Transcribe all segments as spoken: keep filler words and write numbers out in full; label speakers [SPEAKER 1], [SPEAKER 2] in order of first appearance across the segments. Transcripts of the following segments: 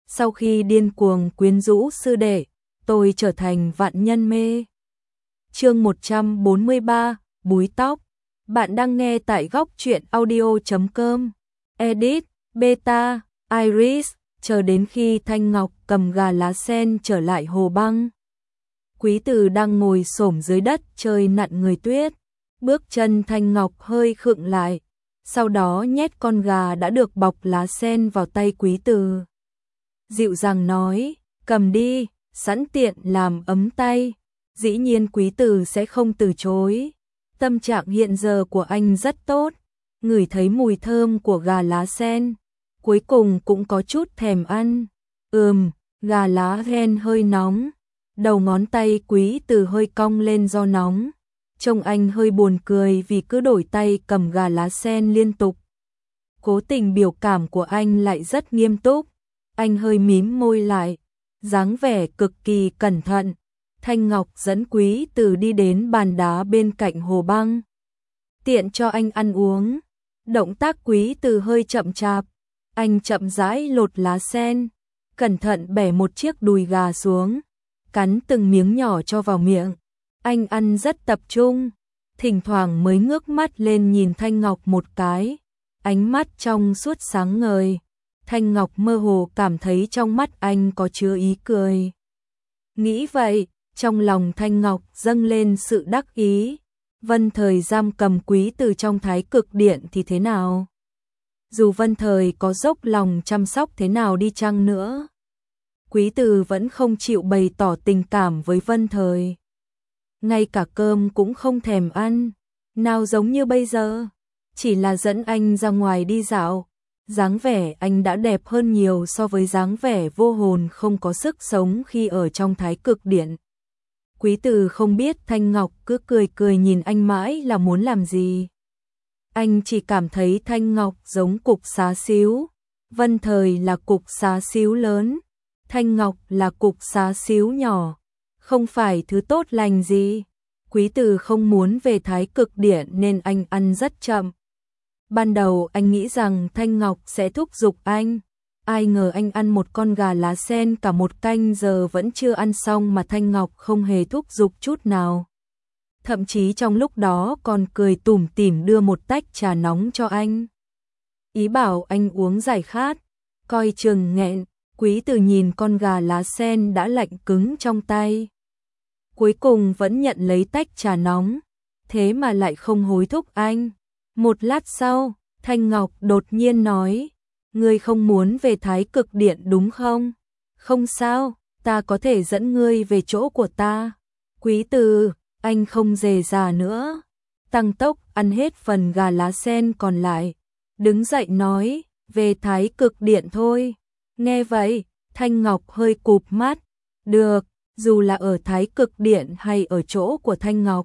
[SPEAKER 1] sau khi điên cuồng quyến rũ sư đệ, tôi trở thành vạn nhân mê. Chương một trăm bốn mươi ba, búi tóc. Bạn đang nghe tại góc truyện audio chấm com. Edit, Beta, Iris, chờ đến khi Thanh Ngọc cầm gà lá sen trở lại hồ băng. Quý Từ đang ngồi xổm dưới đất chơi nặn người tuyết. Bước chân Thanh Ngọc hơi khựng lại, sau đó nhét con gà đã được bọc lá sen vào tay Quý Từ. Dịu dàng nói, cầm đi, sẵn tiện làm ấm tay. Dĩ nhiên Quý Từ sẽ không từ chối. Tâm trạng hiện giờ của anh rất tốt, ngửi thấy mùi thơm của gà lá sen, cuối cùng cũng có chút thèm ăn. Ừm, gà lá sen hơi nóng. Đầu ngón tay Quý Từ hơi cong lên do nóng. Trông anh hơi buồn cười vì cứ đổi tay cầm gà lá sen liên tục. Cố tình biểu cảm của anh lại rất nghiêm túc. Anh hơi mím môi lại, dáng vẻ cực kỳ cẩn thận. Thanh Ngọc dẫn Quý Từ đi đến bàn đá bên cạnh hồ băng. Tiện cho anh ăn uống. Động tác Quý Từ hơi chậm chạp. Anh chậm rãi lột lá sen, cẩn thận bẻ một chiếc đùi gà xuống, cắn từng miếng nhỏ cho vào miệng. Anh ăn rất tập trung, thỉnh thoảng mới ngước mắt lên nhìn Thanh Ngọc một cái, ánh mắt trong suốt sáng ngời. Thanh Ngọc mơ hồ cảm thấy trong mắt anh có chứa ý cười. Nghĩ vậy, trong lòng Thanh Ngọc dâng lên sự đắc ý. Vân Thời giam cầm Quý Từ trong Thái Cực Điện thì thế nào? Dù Vân Thời có dốc lòng chăm sóc thế nào đi chăng nữa, Quý Từ vẫn không chịu bày tỏ tình cảm với Vân Thời. Ngay cả cơm cũng không thèm ăn, nào giống như bây giờ, chỉ là dẫn anh ra ngoài đi dạo. Dáng vẻ anh đã đẹp hơn nhiều so với dáng vẻ vô hồn không có sức sống khi ở trong Thái Cực Điện. Quý Từ không biết Thanh Ngọc cứ cười cười nhìn anh mãi là muốn làm gì. Anh chỉ cảm thấy Thanh Ngọc giống cục xá xíu, Vân Thời là cục xá xíu lớn, Thanh Ngọc là cục xá xíu nhỏ, không phải thứ tốt lành gì. Quý Từ không muốn về Thái Cực Điện nên anh ăn rất chậm. Ban đầu anh nghĩ rằng Thanh Ngọc sẽ thúc giục anh, ai ngờ anh ăn một con gà lá sen cả một canh giờ vẫn chưa ăn xong mà Thanh Ngọc không hề thúc giục chút nào. Thậm chí trong lúc đó còn cười tủm tỉm đưa một tách trà nóng cho anh, ý bảo anh uống giải khát. Coi chừng nghẹn, Quý Từ nhìn con gà lá sen đã lạnh cứng trong tay, cuối cùng vẫn nhận lấy tách trà nóng, thế mà lại không hối thúc anh. Một lát sau, Thanh Ngọc đột nhiên nói, ngươi không muốn về Thái Cực Điện đúng không? Không sao, ta có thể dẫn ngươi về chỗ của ta. Quý Từ, anh không dề dà nữa, tăng tốc ăn hết phần gà lá sen còn lại, đứng dậy nói, về Thái Cực Điện thôi. Nghe vậy, Thanh Ngọc hơi cụp mắt. Được, dù là ở Thái Cực Điện hay ở chỗ của Thanh Ngọc,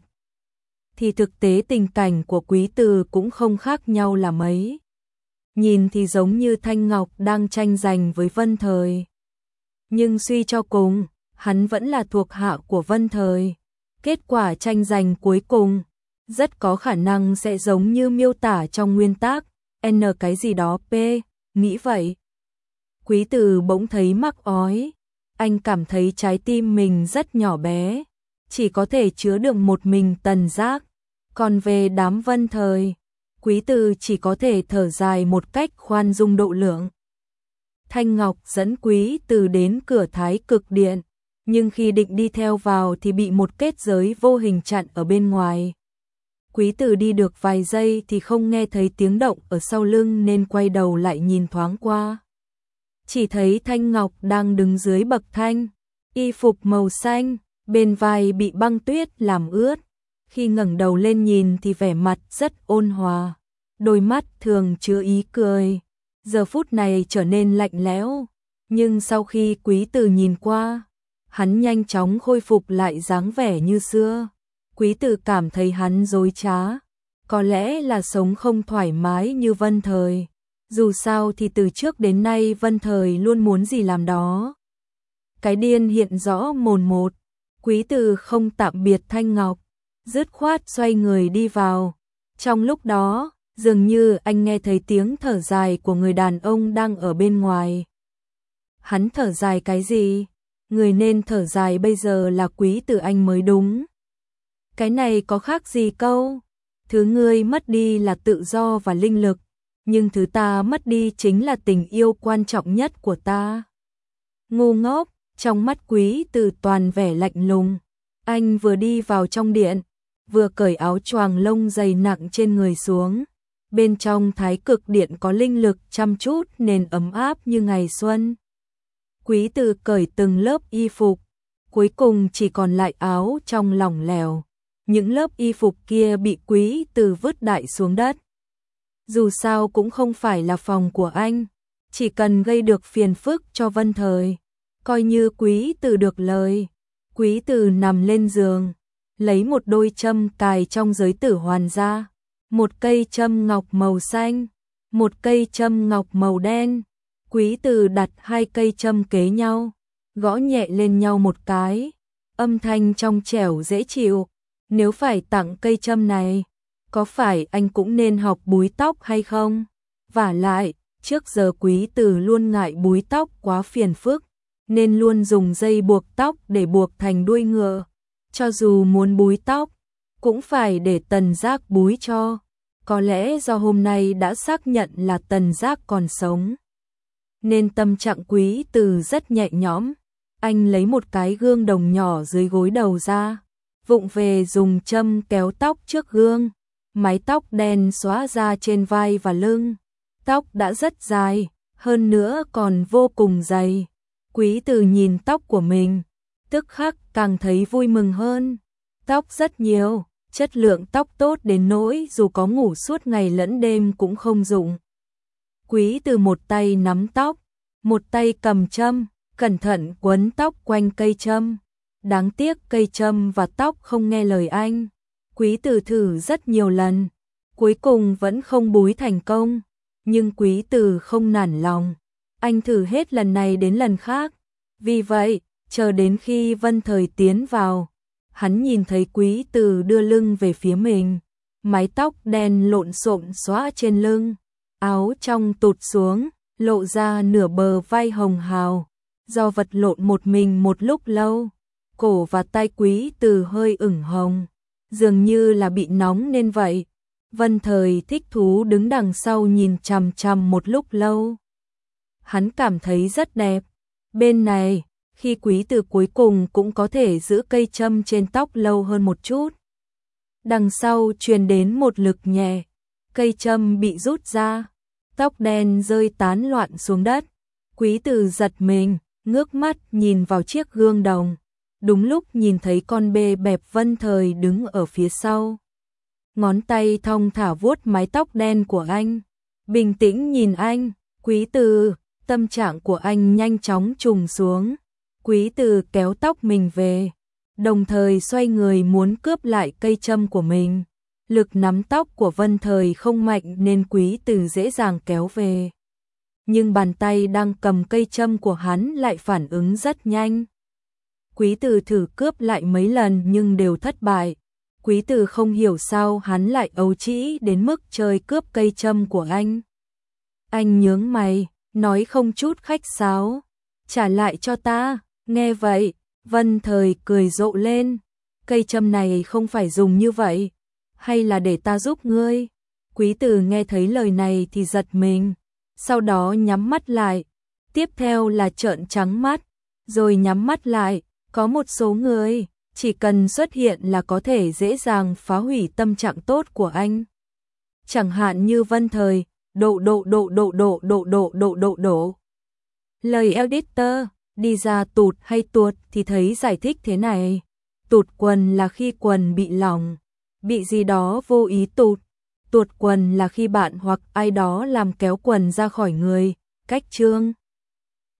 [SPEAKER 1] thì thực tế tình cảnh của Quý Từ cũng không khác nhau là mấy. Nhìn thì giống như Thanh Ngọc đang tranh giành với Vân Thời, nhưng suy cho cùng, hắn vẫn là thuộc hạ của Vân Thời. Kết quả tranh giành cuối cùng rất có khả năng sẽ giống như miêu tả trong nguyên tác N cái gì đó P. Nghĩ vậy, Quý Từ bỗng thấy mắc ói. Anh cảm thấy trái tim mình rất nhỏ bé, chỉ có thể chứa được một mình Tần Giác. Còn về đám Vân Thời, Quý Từ chỉ có thể thở dài một cách khoan dung độ lượng. Thanh Ngọc dẫn Quý Từ đến cửa Thái Cực Điện, nhưng khi định đi theo vào thì bị một kết giới vô hình chặn ở bên ngoài. Quý Từ đi được vài giây thì không nghe thấy tiếng động ở sau lưng nên quay đầu lại nhìn thoáng qua. Chỉ thấy Thanh Ngọc đang đứng dưới bậc thang, y phục màu xanh, bên vai bị băng tuyết làm ướt. Khi ngẩng đầu lên nhìn thì vẻ mặt rất ôn hòa, đôi mắt thường chứa ý cười, giờ phút này trở nên lạnh lẽo. Nhưng sau khi Quý Từ nhìn qua, hắn nhanh chóng khôi phục lại dáng vẻ như xưa. Quý Từ cảm thấy hắn dối trá, có lẽ là sống không thoải mái như Vân Thời. Dù sao thì từ trước đến nay Vân Thời luôn muốn gì làm đó. Cái điên hiện rõ mồn một. Quý Từ không tạm biệt Thanh Ngọc, dứt khoát xoay người đi vào. Trong lúc đó, dường như anh nghe thấy tiếng thở dài của người đàn ông đang ở bên ngoài. Hắn thở dài cái gì? Người nên thở dài bây giờ là Quý Từ anh mới đúng. Cái này có khác gì câu? Thứ ngươi mất đi là tự do và linh lực, nhưng thứ ta mất đi chính là tình yêu quan trọng nhất của ta. Ngu ngốc, trong mắt Quý Từ toàn vẻ lạnh lùng. Anh vừa đi vào trong điện, vừa cởi áo choàng lông dày nặng trên người xuống. Bên trong thái cực điện có linh lực chăm chút nên ấm áp như ngày xuân. Quý Từ cởi từng lớp y phục, cuối cùng chỉ còn lại áo trong lỏng lẻo. Những lớp y phục kia bị Quý Từ vứt đại xuống đất. Dù sao cũng không phải là phòng của anh, chỉ cần gây được phiền phức cho Vân Thời, coi như Quý Từ được lời. Quý Từ nằm lên giường, lấy một đôi châm cài trong giới tử hoàn ra, một cây châm ngọc màu xanh, một cây châm ngọc màu đen. Quý Từ đặt hai cây châm kế nhau, gõ nhẹ lên nhau một cái, âm thanh trong trẻo dễ chịu. Nếu phải tặng cây châm này, có phải anh cũng nên học búi tóc hay không? Vả lại, trước giờ Quý Từ luôn ngại búi tóc quá phiền phức, nên luôn dùng dây buộc tóc để buộc thành đuôi ngựa. Cho dù muốn búi tóc, cũng phải để Tần Giác búi cho. Có lẽ do hôm nay đã xác nhận là Tần Giác còn sống, nên tâm trạng Quý Từ rất nhẹ nhõm. Anh lấy một cái gương đồng nhỏ dưới gối đầu ra, vụng về dùng châm kéo tóc trước gương. Mái tóc đen xóa ra trên vai và lưng. Tóc đã rất dài, hơn nữa còn vô cùng dày. Quý Từ nhìn tóc của mình, tức khắc càng thấy vui mừng hơn. Tóc rất nhiều, chất lượng tóc tốt đến nỗi dù có ngủ suốt ngày lẫn đêm cũng không dụng. Quý Từ một tay nắm tóc, một tay cầm châm, cẩn thận quấn tóc quanh cây châm. Đáng tiếc cây châm và tóc không nghe lời anh. Quý Từ thử rất nhiều lần, cuối cùng vẫn không búi thành công. Nhưng Quý Từ không nản lòng, anh thử hết lần này đến lần khác. Vì vậy, chờ đến khi Vân Thời tiến vào, hắn nhìn thấy Quý Từ đưa lưng về phía mình, mái tóc đen lộn xộn xõa trên lưng, áo trong tụt xuống, lộ ra nửa bờ vai hồng hào. Do vật lộn một mình một lúc lâu, cổ và tay Quý Từ hơi ửng hồng, dường như là bị nóng nên vậy. Vân Thời thích thú đứng đằng sau nhìn chằm chằm một lúc lâu. Hắn cảm thấy rất đẹp. Bên này, khi Quý Từ cuối cùng cũng có thể giữ cây châm trên tóc lâu hơn một chút. Đằng sau truyền đến một lực nhẹ, cây châm bị rút ra, tóc đen rơi tán loạn xuống đất. Quý Từ giật mình, ngước mắt nhìn vào chiếc gương đồng. Đúng lúc nhìn thấy con bê bẹp Vân Thời đứng ở phía sau. Ngón tay thong thả vuốt mái tóc đen của anh, bình tĩnh nhìn anh. Quý Từ, tâm trạng của anh nhanh chóng trùng xuống. Quý Từ kéo tóc mình về, đồng thời xoay người muốn cướp lại cây châm của mình. Lực nắm tóc của Vân Thời không mạnh nên Quý Từ dễ dàng kéo về. Nhưng bàn tay đang cầm cây châm của hắn lại phản ứng rất nhanh. Quý Từ thử cướp lại mấy lần nhưng đều thất bại. Quý Từ không hiểu sao hắn lại ấu trĩ đến mức chơi cướp cây châm của anh. Anh nhướng mày, nói không chút khách sáo, trả lại cho ta. Nghe vậy, Vân Thời cười rộ lên. Cây châm này không phải dùng như vậy, hay là để ta giúp ngươi? Quý Từ nghe thấy lời này thì giật mình, sau đó nhắm mắt lại. Tiếp theo là trợn trắng mắt, rồi nhắm mắt lại. Có một số người, chỉ cần xuất hiện là có thể dễ dàng phá hủy tâm trạng tốt của anh. Chẳng hạn như Vân Thời, độ độ độ độ độ độ độ độ độ độ. Lời editor, đi ra tụt hay tuột thì thấy giải thích thế này. Tụt quần là khi quần bị lỏng, bị gì đó vô ý tụt. Tuột quần là khi bạn hoặc ai đó làm kéo quần ra khỏi người. Cách chương